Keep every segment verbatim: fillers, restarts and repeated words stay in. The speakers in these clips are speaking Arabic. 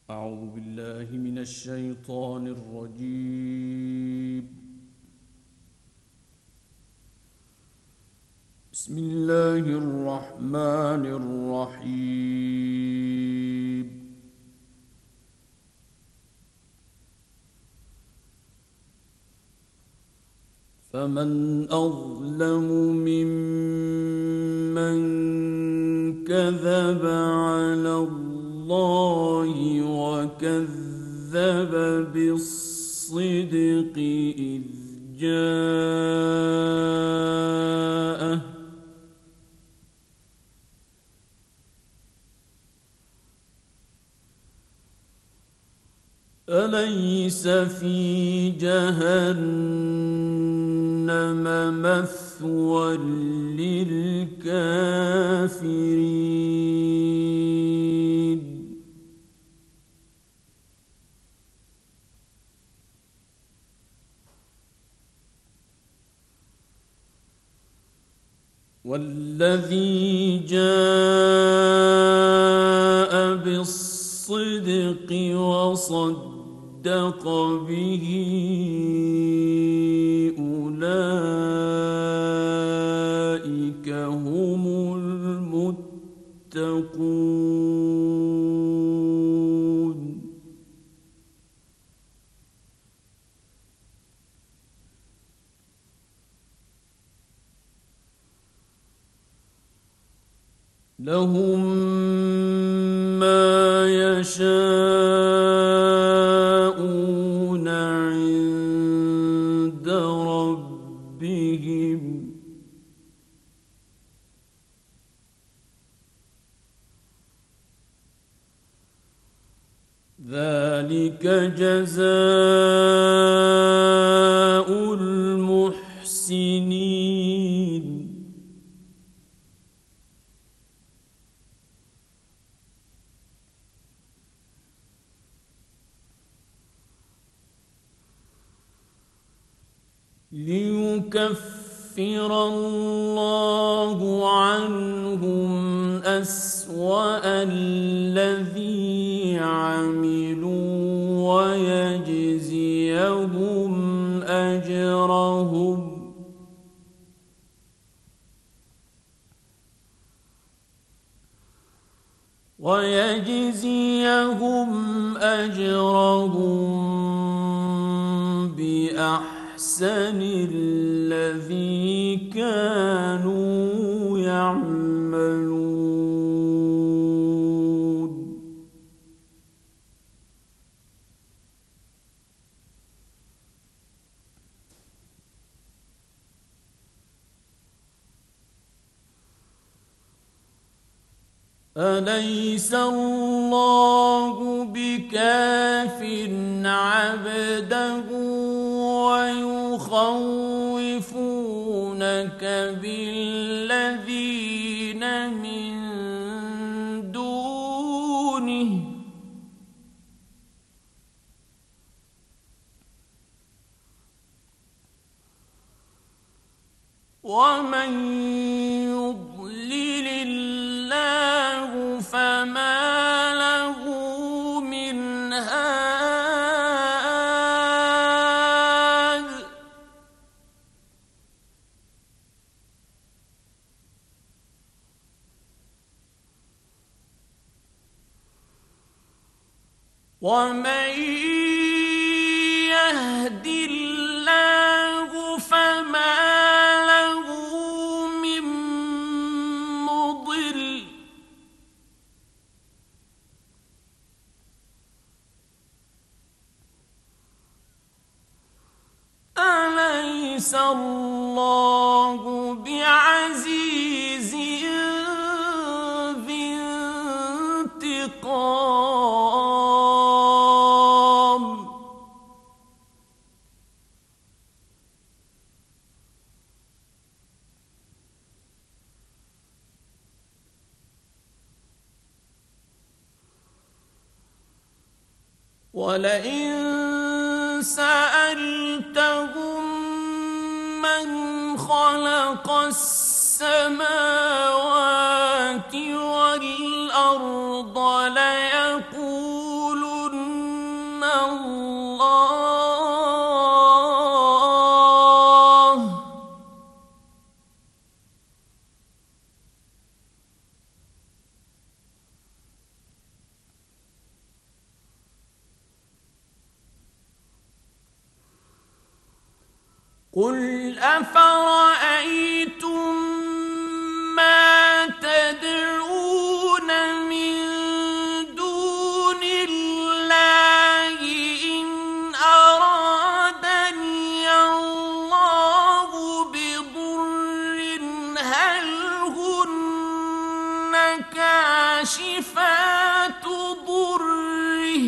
أعوذ بالله من الشيطان الرجيم. بسم الله الرحمن الرحيم. فمن أظلم ممن كذب على الله وكذب بالصدق إذ جاءه أليس في جهنم مثوى للكافرين والذي جاء بالصدق وصدق به أولئك هم المتقون. لهم ما يشاءون عند ربهم ذلك جزاء المحسنين. ليكفر الله عنهم أسوأ الذي عملوا ويجزيهم أجرهم ويجزيهم أجرهم بأحسن الذي كانوا يعملون. أليس الله بكاف عبده ويخوفونك بالذين من دونه ومن يضلل الله فما له من هاد. ومن يهد الله فما له من مضل. أليس الله بعزيز ذي انتقام. ولئن سألتهم من خلق السماوات والأرض ليقولن الله. قل أفرأيتم ما تدعون من دون الله إن أرادني الله بضر هل هن كاشفات ضره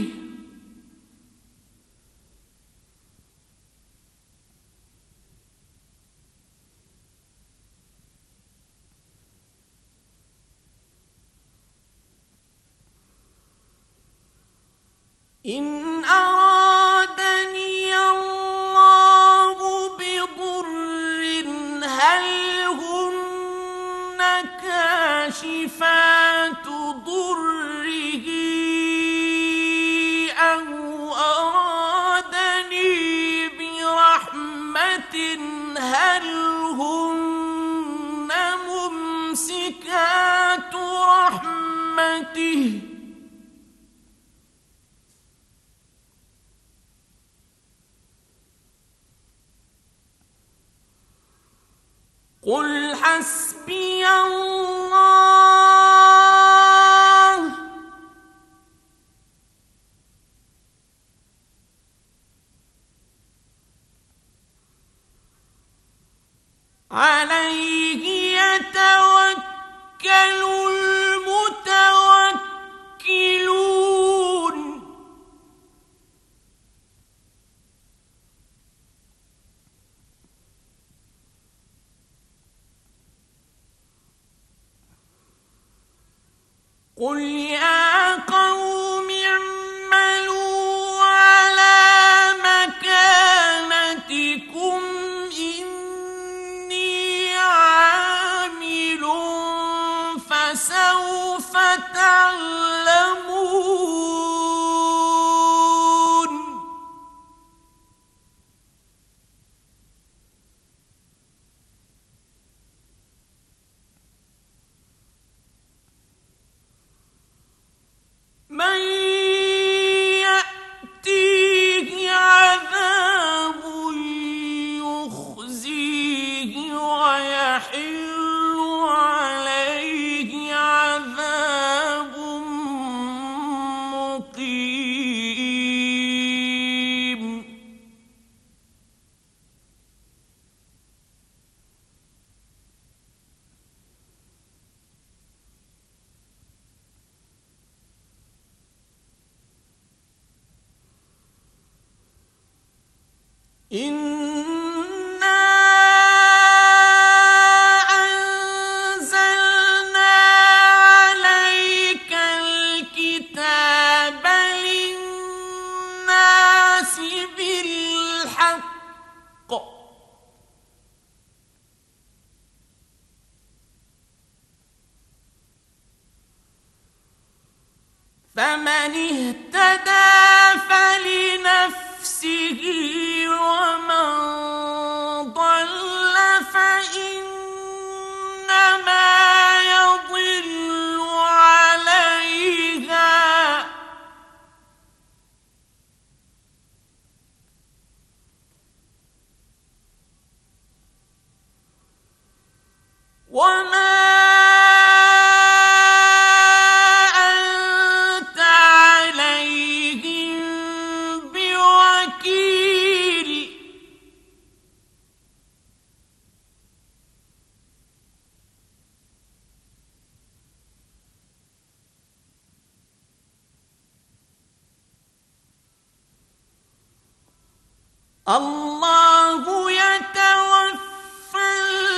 إن أرادني الله بضر هل هن كاشفات ضره أو أرادني برحمة هل هن ممسكات رحمته قل حسبي الله عليه يتوكل المتوكلون قل يا قوم اعملوا على مكانتكم إني عامل فسوف تعلمون من يأتيه عذاب يخزيه ويحل عليه عذاب مقيم إنا أنزلنا عليك الكتاب للناس بالحق فمن اهتدى فلنفسه ومن ضل فإنما يضل عليها وما أنت عليهم بوكيل الله يتوفى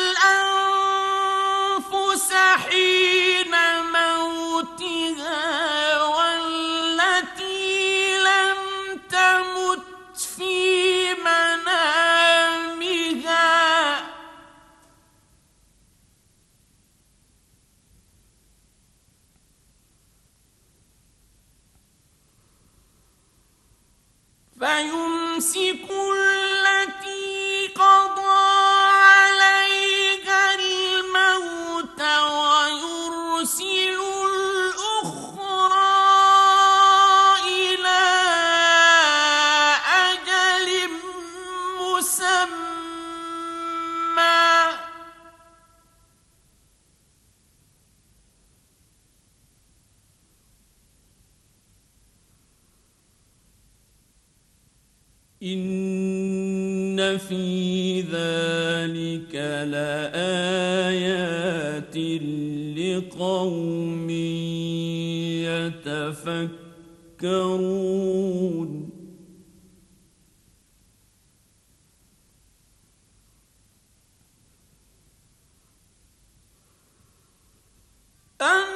الأنفس حين موتها والتي لم تمت في منامها فيمسك التي قضى عليها الموت ويرسل الأخرى إلى أجل مسمى إن في ذلك لآيات لقوم يتفكرون أم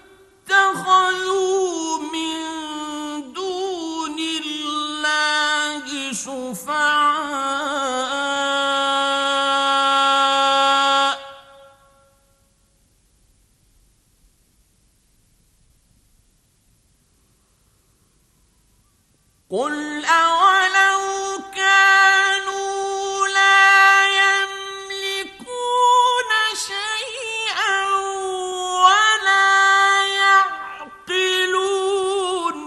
اتخذوا من دون الله شفعاء قل أولو كانوا لا يملكون شيئا ولا يعقلون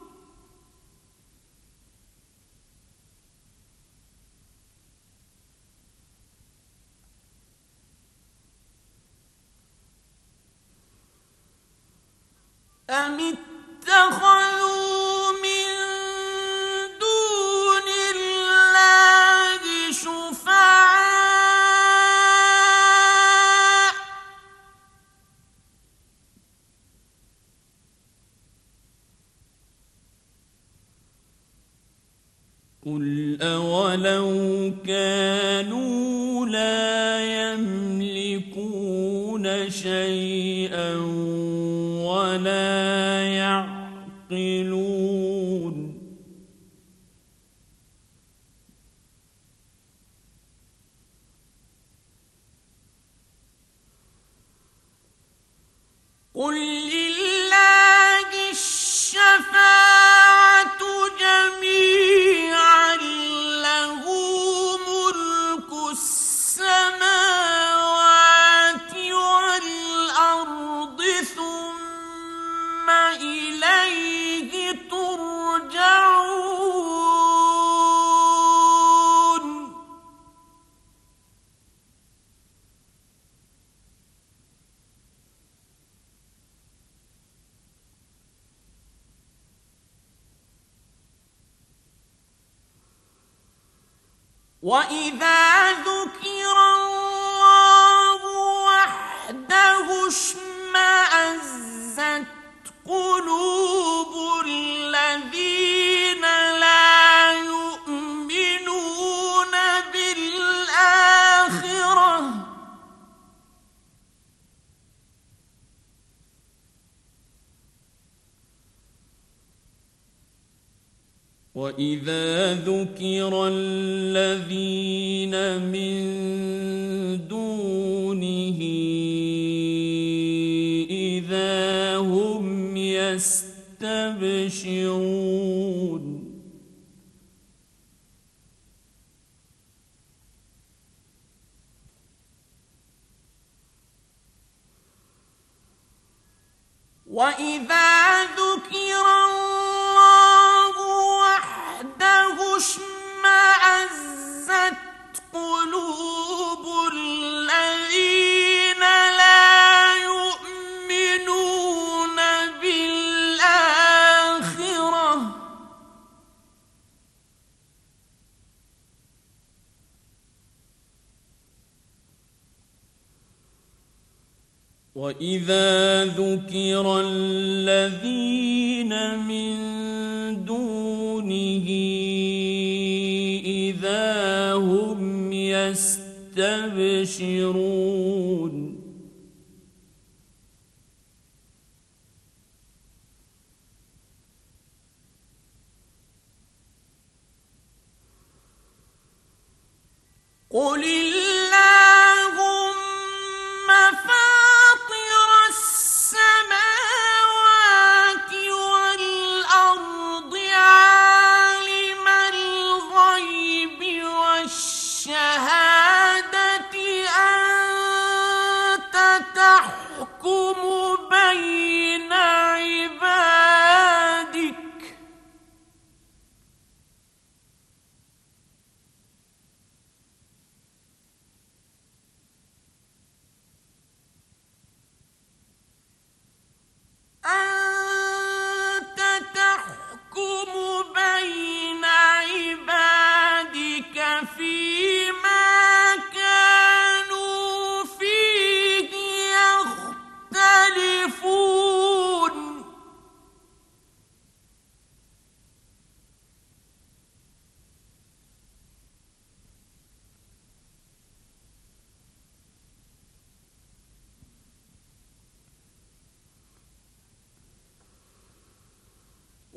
أم اتخذوا من دون الله شفعاء قل أولو كانوا لا يملكون شيئا ولا يعقلون قل لله الشفاعة جميعا له ملك السماوات والأرض ثم إليه ترجعون وإذا ذكر الله وحده اشمأزت قلوب الذين لا يؤمنون بالآخرة وإذا ذكر الذين من دونه إذا هم يستبشرون وإذا ذكر الله وحده اشمأزت قلوب الذين لا يؤمنون بالآخرة وإذا ذكر الذين من دونه إذا هم يستبشرون قل اللهم فاطر السماوات والأرض عالم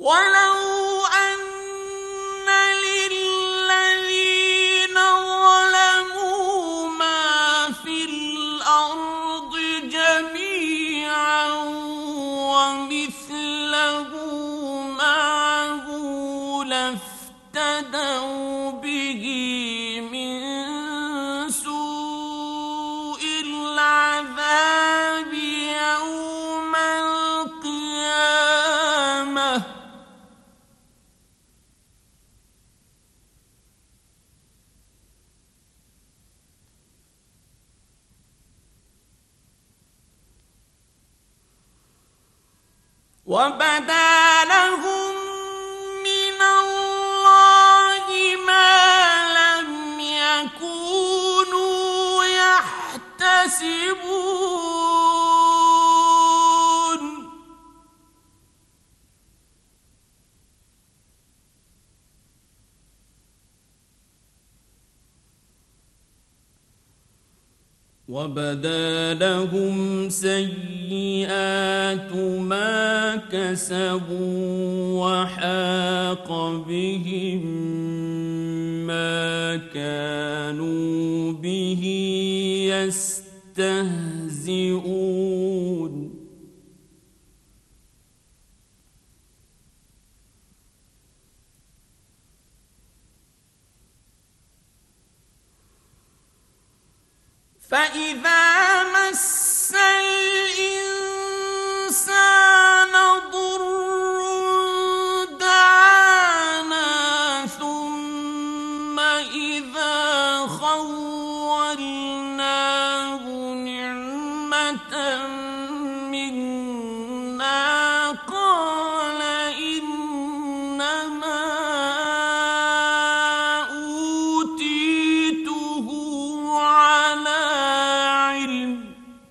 ولو أن للذين ظلموا ما في الأرض جميعا ومثله معه لافتدوا به من سوء العذاب يوم القيامة وبدا لهم من الله ما لم يكونوا يحتسبون وبدا لهم سيئات ما كسبوا وحاق بهم ما كانوا به يستهزئون فإذا مس الإنسان ضر دعانا ثم إذا خولناه نعمة منا قال إنما أوتيته على علم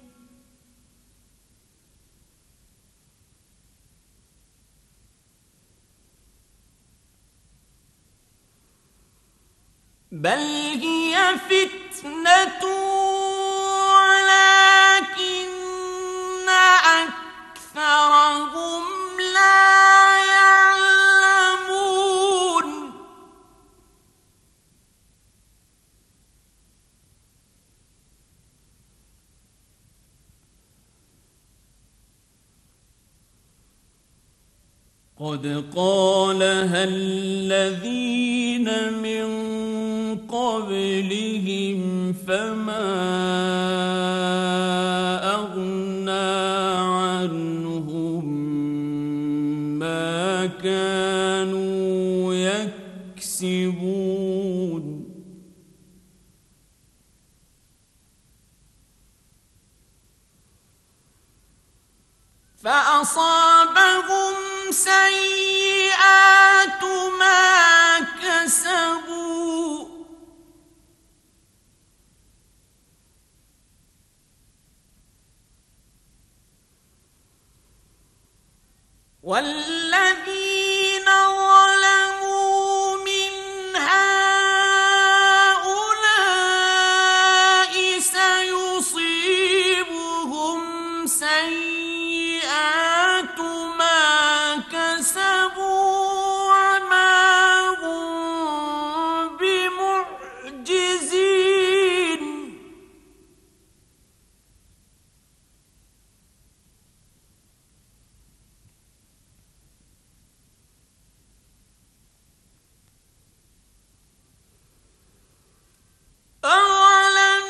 بل هي فتنة ولكن أكثرهم لا يعلمون قد قالها الذين من قبلهم فما أغنى عنهم ما كانوا يكسبون فأصابهم سيئات ما كسبوا والذين ظلموا من هؤلاء سيصيبهم سيئات ما كسبوا وما هم بمعجزين أولم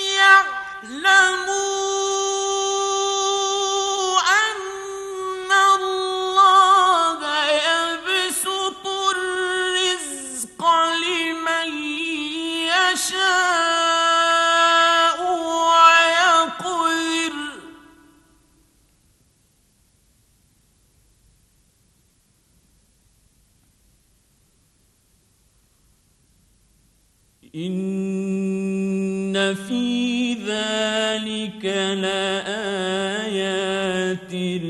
يعلموا أن الله يبسط الرزق لمن يشاء ويقدر إن في ذلك لآيات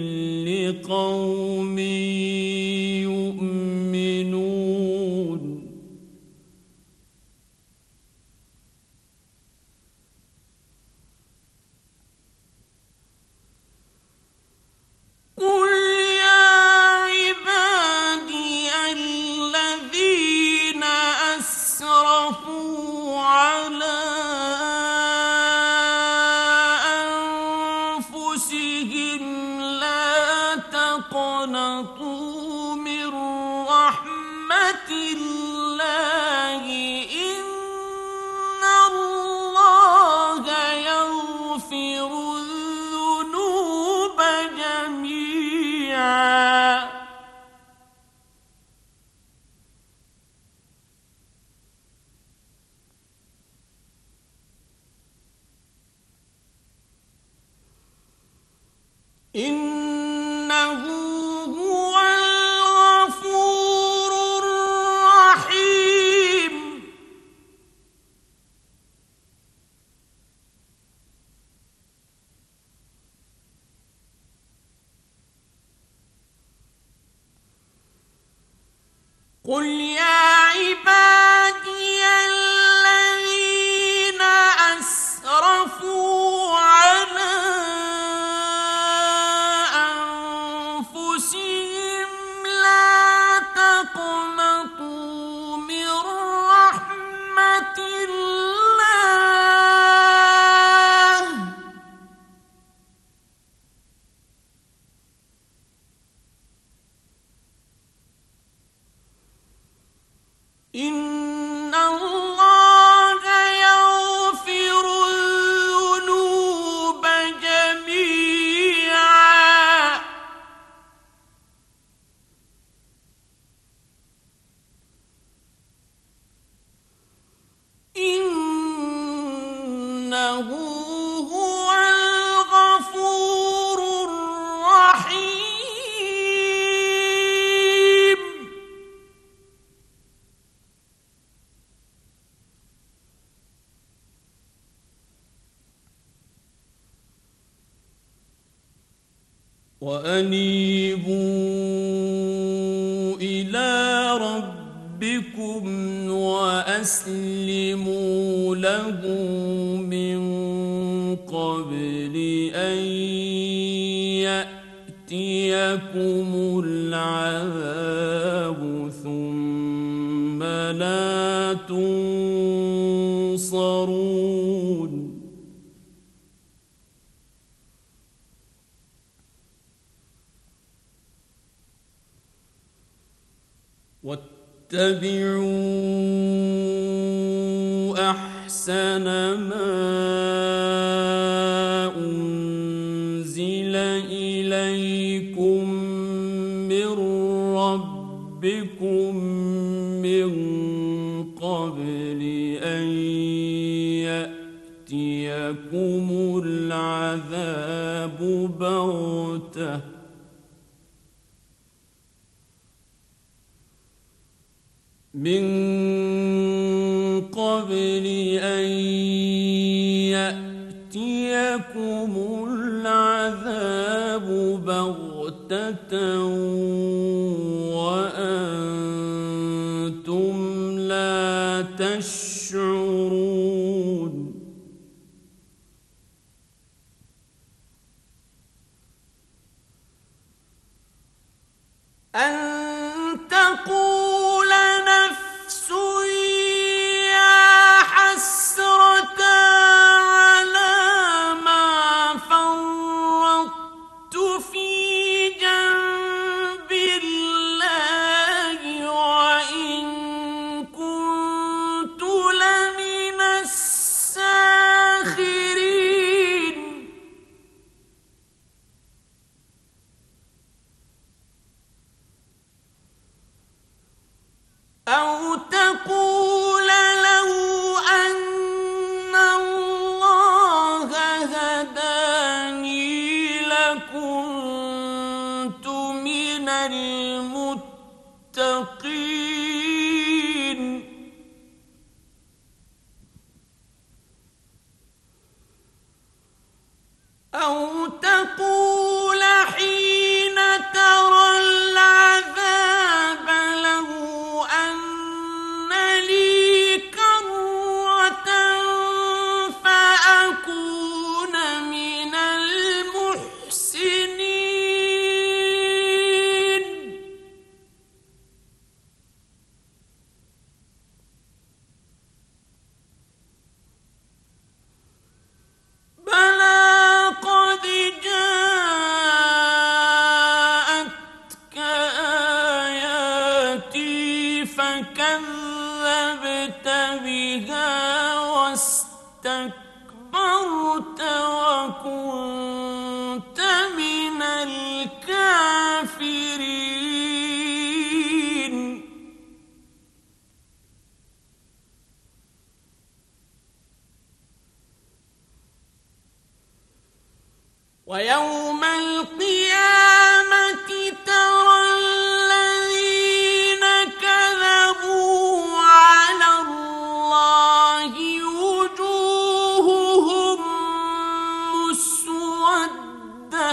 لقوم يؤمنون قل يا عبادي تقنطوا من رحمة الله إن الله يغفر الذنوب جميعا إنه هو الغفور الرحيم قل يا عبادي الذين أسرفوا على أنفسهم لا تقنطوا من رحمة الله إن الله يغفر الذنوب جميعا إنه هو الغفور الرحيم وأنيبوا إلى ربكم وأسلموا له من قبل أن يأتيكم العذاب ثم لا تنصرون واتبعوا أحسن ما أنزل إليكم من ربكم من قبل أن يأتيكم العذاب بغتة من قبل أن يأتيكم العذاب بغتة وأنتم لا تشعرون أن تقول نفس يا حسرة على ما فرطت في جنب الله وإن كنت لمن الساخرين أو تقول لو أن الله هداني لكنت من المتقين أو تقول حين ترى العذاب لو أن لي كرة فأكون من المحسنين كذبت بها واستكبرت وكنت من الكافرين. ويوم القيامة ترى الذين كذبوا على الله وجوههم مسودة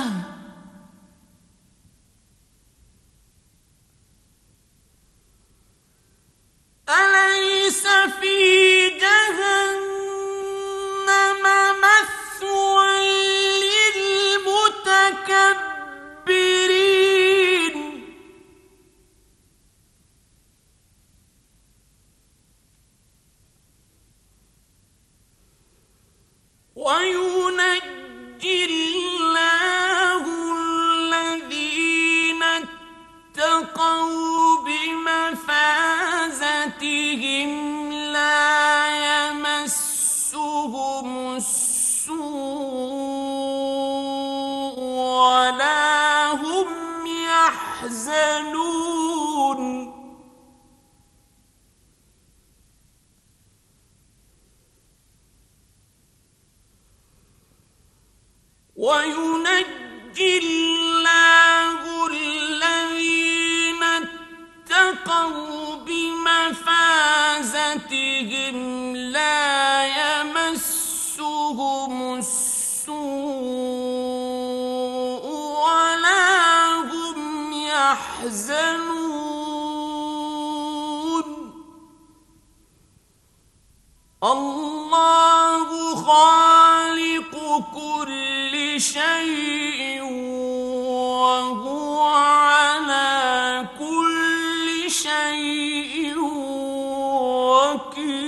أليس في جهنم مثوى للمتكبرين. وينجي الله الذين اتقوا بمفازتهم لا يمسهم السوء ولا هم يحزنون. وينجي الله الذين اتقوا بمفازتهم لا يمسهم السوء ولا هم يحزنون. الله خالق كل شيء وهو على كل شيء وكيل.